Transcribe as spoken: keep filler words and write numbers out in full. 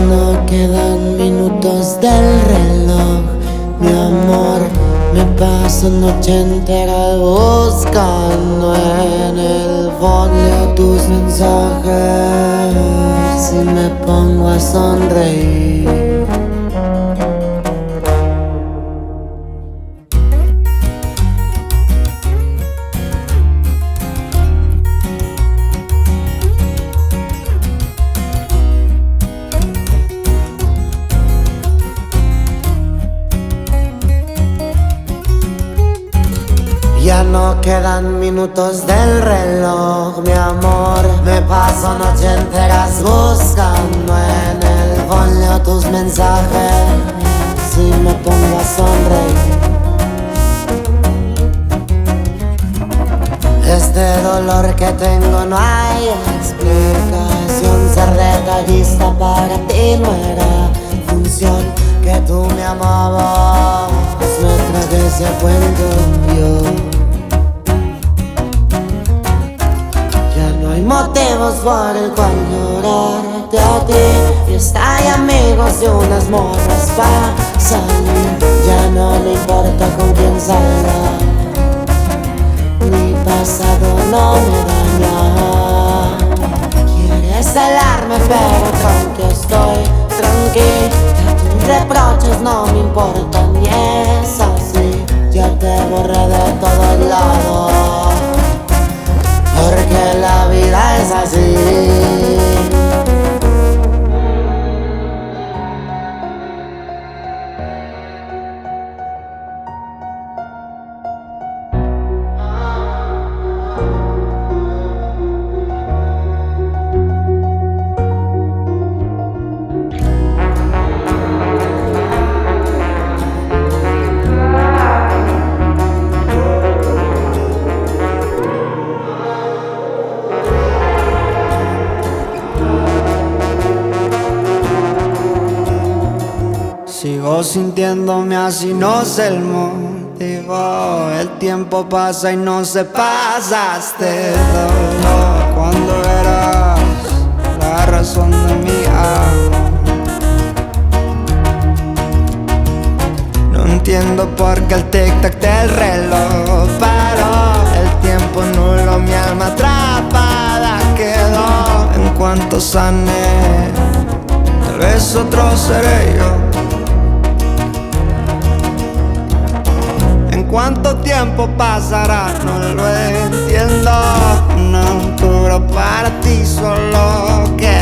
no quedan minutos del reloj, mi amor. Me paso noche entera buscando en el fondo tus mensajes y me pongo a sonreír. Ya no quedan minutos del reloj, mi amor. Me paso noche enteras buscando en el folio tus mensajes y me pongo a sonreír. Este dolor que tengo no hay explicación. Ser detallista para ti no era función. Que tú me amabas, me tragué ese cuento yo. Hay motivos por el cual llorarte a ti. Fiesta y amigos y unas morras pa' salir. Ya no me importa con quién salga, mi pasado no me daña. Quieres celarme pero tranqui estoy, tranquila. Tus reproches no me importan y es así. Ya te borré de todos lados porque la vida es así. Sigo sintiéndome así, no sé el motivo. El tiempo pasa y no se pasa este dolor. Cuando eras la razón de mi amor. No entiendo por qué el tic-tac del reloj paró. El tiempo nulo, mi alma atrapada quedó. En cuanto sane, tal vez otro seré yo. ¿Cuánto tiempo pasará? No lo entiendo. Una altura para ti solo queda.